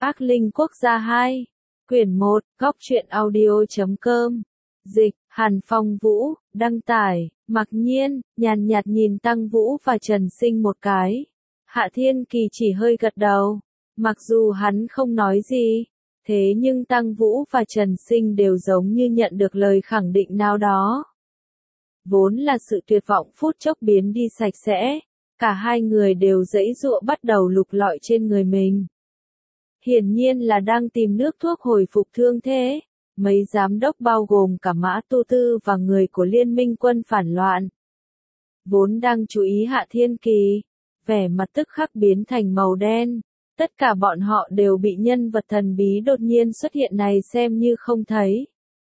Ác Linh Quốc gia 2, quyển 1, góc truyện audio.com, dịch, Hàn Phong Vũ, đăng tải, Mặc Nhiên, nhàn nhạt nhìn Tăng Vũ và Trần Sinh một cái. Hạ Thiên Kỳ chỉ hơi gật đầu, mặc dù hắn không nói gì, thế nhưng Tăng Vũ và Trần Sinh đều giống như nhận được lời khẳng định nào đó. Vốn là sự tuyệt vọng phút chốc biến đi sạch sẽ, cả hai người đều giãy giụa bắt đầu lục lọi trên người mình. Hiển nhiên là đang tìm nước thuốc hồi phục thương thế. Mấy giám đốc bao gồm cả Mã Tu Tư và người của Liên minh quân phản loạn. Vốn đang chú ý Hạ Thiên Kỳ, vẻ mặt tức khắc biến thành màu đen. Tất cả bọn họ đều bị nhân vật thần bí đột nhiên xuất hiện này xem như không thấy.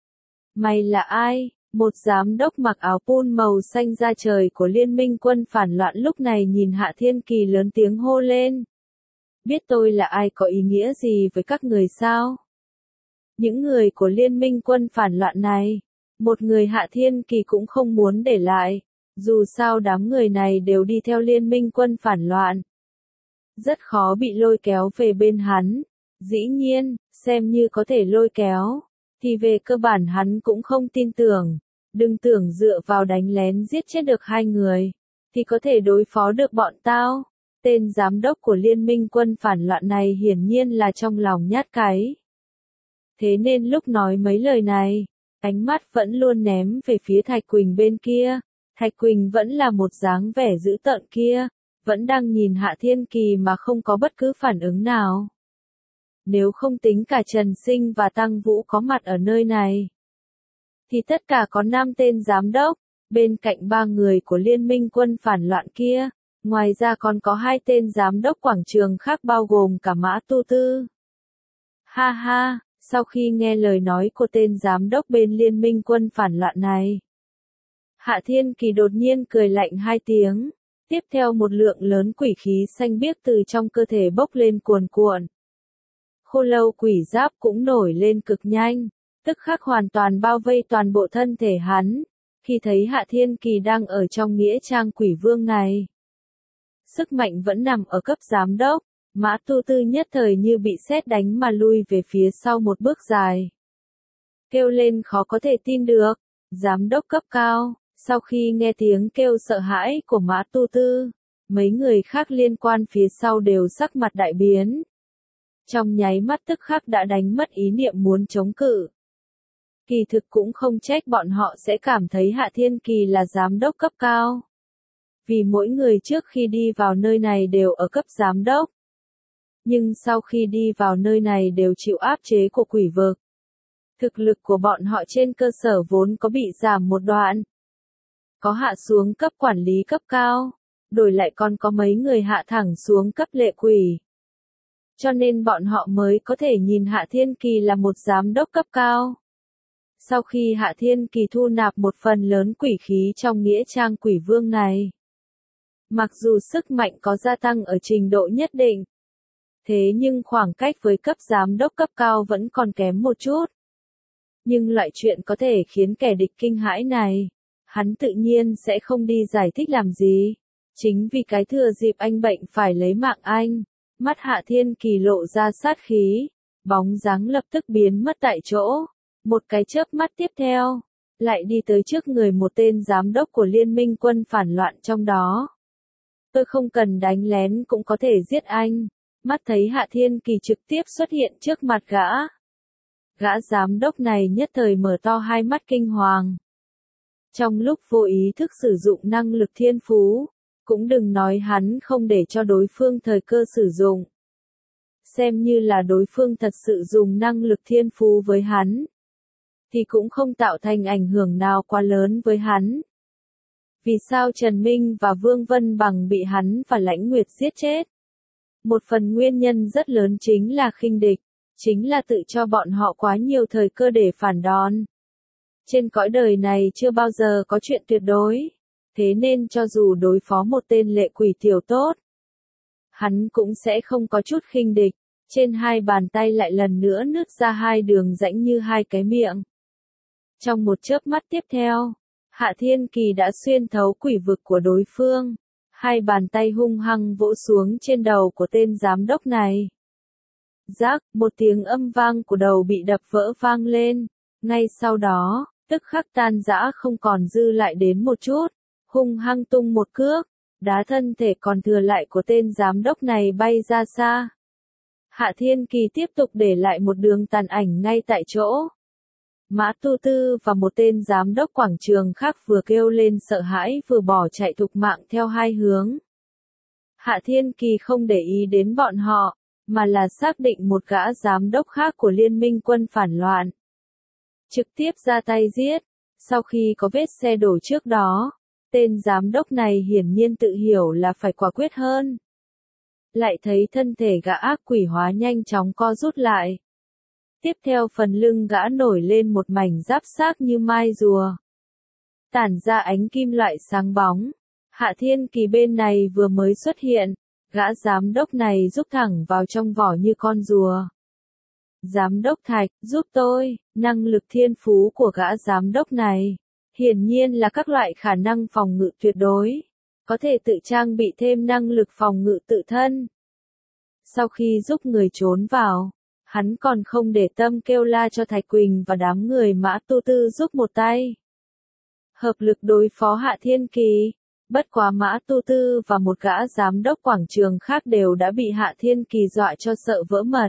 Mày là ai? Một giám đốc mặc áo pun màu xanh da trời của Liên minh quân phản loạn lúc này nhìn Hạ Thiên Kỳ lớn tiếng hô lên. Biết tôi là ai có ý nghĩa gì với các người sao? Những người của Liên minh quân phản loạn này, một người Hạ Thiên Kỳ cũng không muốn để lại, dù sao đám người này đều đi theo Liên minh quân phản loạn. Rất khó bị lôi kéo về bên hắn, dĩ nhiên, xem như có thể lôi kéo, thì về cơ bản hắn cũng không tin tưởng, đừng tưởng dựa vào đánh lén giết chết được hai người, thì có thể đối phó được bọn tao. Tên giám đốc của Liên minh quân phản loạn này hiển nhiên là trong lòng nhát cái. Thế nên lúc nói mấy lời này, ánh mắt vẫn luôn ném về phía Thạch Quỳnh bên kia. Thạch Quỳnh vẫn là một dáng vẻ dữ tợn kia, vẫn đang nhìn Hạ Thiên Kỳ mà không có bất cứ phản ứng nào. Nếu không tính cả Trần Sinh và Tăng Vũ có mặt ở nơi này, thì tất cả có 5 tên giám đốc, bên cạnh 3 người của Liên minh quân phản loạn kia, ngoài ra còn có 2 tên giám đốc quảng trường khác bao gồm cả Mã Tu Tư. Ha ha! Sau khi nghe lời nói của tên giám đốc bên Liên minh quân phản loạn này, Hạ Thiên Kỳ đột nhiên cười lạnh 2 tiếng, tiếp theo một lượng lớn quỷ khí xanh biếc từ trong cơ thể bốc lên cuồn cuộn. Khô lâu quỷ giáp cũng nổi lên cực nhanh, tức khắc hoàn toàn bao vây toàn bộ thân thể hắn, khi thấy Hạ Thiên Kỳ đang ở trong nghĩa trang quỷ vương này. Sức mạnh vẫn nằm ở cấp giám đốc. Mã Tu Tư nhất thời như bị sét đánh mà lui về phía sau một bước dài. Kêu lên khó có thể tin được, giám đốc cấp cao, sau khi nghe tiếng kêu sợ hãi của Mã Tu Tư, mấy người khác liên quan phía sau đều sắc mặt đại biến. Trong nháy mắt tức khắc đã đánh mất ý niệm muốn chống cự. Kỳ thực cũng không trách bọn họ sẽ cảm thấy Hạ Thiên Kỳ là giám đốc cấp cao. Vì mỗi người trước khi đi vào nơi này đều ở cấp giám đốc. Nhưng sau khi đi vào nơi này đều chịu áp chế của quỷ vực. Thực lực của bọn họ trên cơ sở vốn có bị giảm một đoạn. Có hạ xuống cấp quản lý cấp cao, đổi lại còn có mấy người hạ thẳng xuống cấp lệ quỷ. Cho nên bọn họ mới có thể nhìn Hạ Thiên Kỳ là một giám đốc cấp cao. Sau khi Hạ Thiên Kỳ thu nạp một phần lớn quỷ khí trong nghĩa trang quỷ vương này, mặc dù sức mạnh có gia tăng ở trình độ nhất định, thế nhưng khoảng cách với cấp giám đốc cấp cao vẫn còn kém một chút. Nhưng loại chuyện có thể khiến kẻ địch kinh hãi này, hắn tự nhiên sẽ không đi giải thích làm gì. Chính vì cái thừa dịp anh bệnh phải lấy mạng anh, mắt Hạ Thiên Kỳ lộ ra sát khí, bóng dáng lập tức biến mất tại chỗ. Một cái chớp mắt tiếp theo, lại đi tới trước người một tên giám đốc của Liên minh quân phản loạn trong đó. Tôi không cần đánh lén cũng có thể giết anh. Mắt thấy Hạ Thiên Kỳ trực tiếp xuất hiện trước mặt gã. Gã giám đốc này nhất thời mở to hai mắt kinh hoàng. Trong lúc vô ý thức sử dụng năng lực thiên phú, cũng đừng nói hắn không để cho đối phương thời cơ sử dụng. Xem như là đối phương thật sự dùng năng lực thiên phú với hắn, thì cũng không tạo thành ảnh hưởng nào quá lớn với hắn. Vì sao Trần Minh và Vương Vân Bằng bị hắn và Lãnh Nguyệt giết chết? Một phần nguyên nhân rất lớn chính là khinh địch, chính là tự cho bọn họ quá nhiều thời cơ để phản đòn. Trên cõi đời này chưa bao giờ có chuyện tuyệt đối, thế nên cho dù đối phó một tên lệ quỷ tiểu tốt, hắn cũng sẽ không có chút khinh địch. Trên hai bàn tay lại lần nữa nứt ra hai đường rãnh như hai cái miệng. Trong một chớp mắt tiếp theo, Hạ Thiên Kỳ đã xuyên thấu quỷ vực của đối phương. Hai bàn tay hung hăng vỗ xuống trên đầu của tên giám đốc này. Rác, một tiếng âm vang của đầu bị đập vỡ vang lên. Ngay sau đó, tức khắc tan rã không còn dư lại đến một chút, hung hăng tung một cước, đá thân thể còn thừa lại của tên giám đốc này bay ra xa. Hạ Thiên Kỳ tiếp tục để lại một đường tàn ảnh ngay tại chỗ. Mã Tu Tư và một tên giám đốc quảng trường khác vừa kêu lên sợ hãi vừa bỏ chạy thục mạng theo hai hướng. Hạ Thiên Kỳ không để ý đến bọn họ, mà là xác định một gã giám đốc khác của liên minh quân phản loạn. Trực tiếp ra tay giết, sau khi có vết xe đổ trước đó, tên giám đốc này hiển nhiên tự hiểu là phải quả quyết hơn. Lại thấy thân thể gã ác quỷ hóa nhanh chóng co rút lại. Tiếp theo phần lưng gã nổi lên một mảnh giáp xác như mai rùa. Tản ra ánh kim loại sáng bóng. Hạ Thiên Kỳ bên này vừa mới xuất hiện, gã giám đốc này rúc thẳng vào trong vỏ như con rùa. Giám đốc Thạch, giúp tôi, năng lực thiên phú của gã giám đốc này. Hiển nhiên là các loại khả năng phòng ngự tuyệt đối. Có thể tự trang bị thêm năng lực phòng ngự tự thân. Sau khi giúp người trốn vào, hắn còn không để tâm kêu la cho Thạch Quỳnh và đám người Mã Tu Tư giúp một tay. Hợp lực đối phó Hạ Thiên Kỳ. Bất quá Mã Tu Tư và một gã giám đốc quảng trường khác đều đã bị Hạ Thiên Kỳ dọa cho sợ vỡ mật.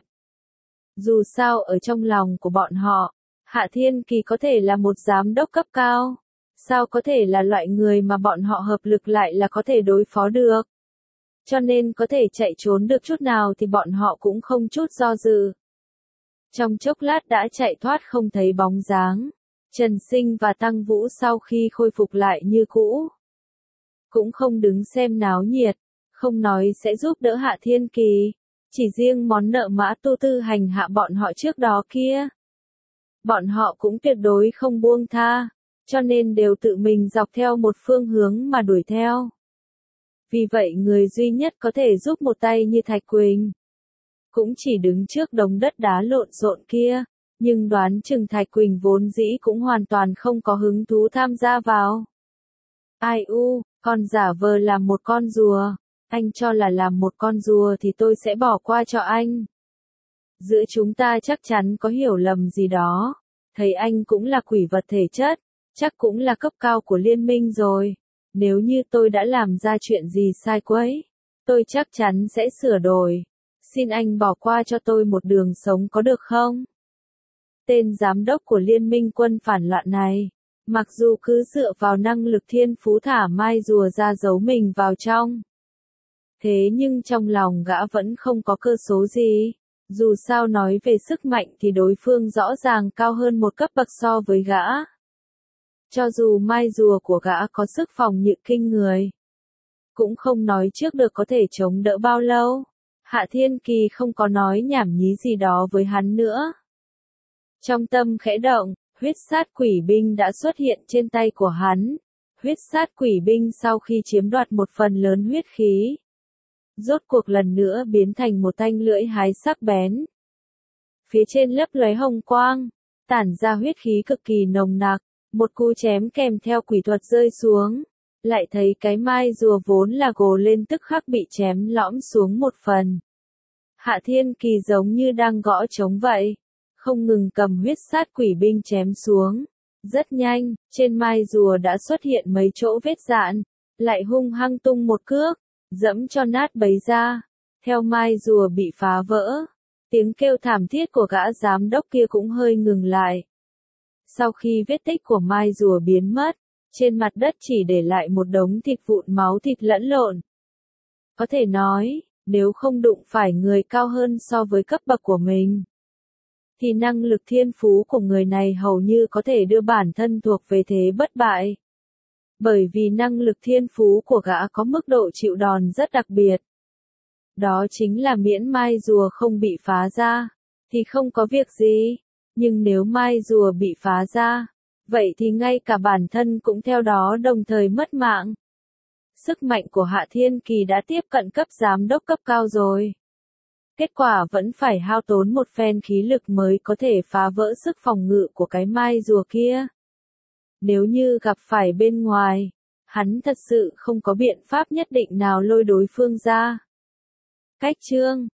Dù sao ở trong lòng của bọn họ, Hạ Thiên Kỳ có thể là một giám đốc cấp cao. Sao có thể là loại người mà bọn họ hợp lực lại là có thể đối phó được. Cho nên có thể chạy trốn được chút nào thì bọn họ cũng không chút do dự. Trong chốc lát đã chạy thoát không thấy bóng dáng. Trần Sinh và Tăng Vũ sau khi khôi phục lại như cũ. Cũng không đứng xem náo nhiệt, không nói sẽ giúp đỡ Hạ Thiên Kỳ. Chỉ riêng món nợ Mã Tu Tư hành hạ bọn họ trước đó kia. Bọn họ cũng tuyệt đối không buông tha, cho nên đều tự mình dọc theo một phương hướng mà đuổi theo. Vì vậy người duy nhất có thể giúp một tay như Thạch Quỳnh. Cũng chỉ đứng trước đống đất đá lộn xộn kia, nhưng đoán chừng Thạch Quỳnh vốn dĩ cũng hoàn toàn không có hứng thú tham gia vào. Ai u, con giả vờ làm một con rùa, anh cho là làm một con rùa thì tôi sẽ bỏ qua cho anh. Giữa chúng ta chắc chắn có hiểu lầm gì đó, thấy anh cũng là quỷ vật thể chất, chắc cũng là cấp cao của liên minh rồi. Nếu như tôi đã làm ra chuyện gì sai quấy, tôi chắc chắn sẽ sửa đổi. Xin anh bỏ qua cho tôi một đường sống có được không? Tên giám đốc của liên minh quân phản loạn này, mặc dù cứ dựa vào năng lực thiên phú thả mai rùa ra giấu mình vào trong. Thế nhưng trong lòng gã vẫn không có cơ số gì. Dù sao nói về sức mạnh thì đối phương rõ ràng cao hơn một cấp bậc so với gã. Cho dù mai rùa của gã có sức phòng ngự kinh người, cũng không nói trước được có thể chống đỡ bao lâu. Hạ Thiên Kỳ không có nói nhảm nhí gì đó với hắn nữa. Trong tâm khẽ động, huyết sát quỷ binh đã xuất hiện trên tay của hắn. Huyết sát quỷ binh sau khi chiếm đoạt một phần lớn huyết khí, rốt cuộc lần nữa biến thành một thanh lưỡi hái sắc bén. Phía trên lấp lóe hồng quang, tản ra huyết khí cực kỳ nồng nặc, một cú chém kèm theo quỷ thuật rơi xuống, lại thấy cái mai rùa vốn là gồ lên tức khắc bị chém lõm xuống một phần. Hạ Thiên Kỳ giống như đang gõ trống vậy, không ngừng cầm huyết sát quỷ binh chém xuống. Rất nhanh, trên mai rùa đã xuất hiện mấy chỗ vết dạn, lại hung hăng tung một cước, dẫm cho nát bấy ra. Theo mai rùa bị phá vỡ, tiếng kêu thảm thiết của gã giám đốc kia cũng hơi ngừng lại. Sau khi vết tích của mai rùa biến mất, trên mặt đất chỉ để lại một đống thịt vụn máu thịt lẫn lộn. Có thể nói, nếu không đụng phải người cao hơn so với cấp bậc của mình, thì năng lực thiên phú của người này hầu như có thể đưa bản thân thuộc về thế bất bại. Bởi vì năng lực thiên phú của gã có mức độ chịu đòn rất đặc biệt. Đó chính là miễn mai rùa không bị phá ra, thì không có việc gì. Nhưng nếu mai rùa bị phá ra, vậy thì ngay cả bản thân cũng theo đó đồng thời mất mạng. Sức mạnh của Hạ Thiên Kỳ đã tiếp cận cấp giám đốc cấp cao rồi. Kết quả vẫn phải hao tốn một phen khí lực mới có thể phá vỡ sức phòng ngự của cái mai rùa kia. Nếu như gặp phải bên ngoài, hắn thật sự không có biện pháp nhất định nào lôi đối phương ra. Cách chương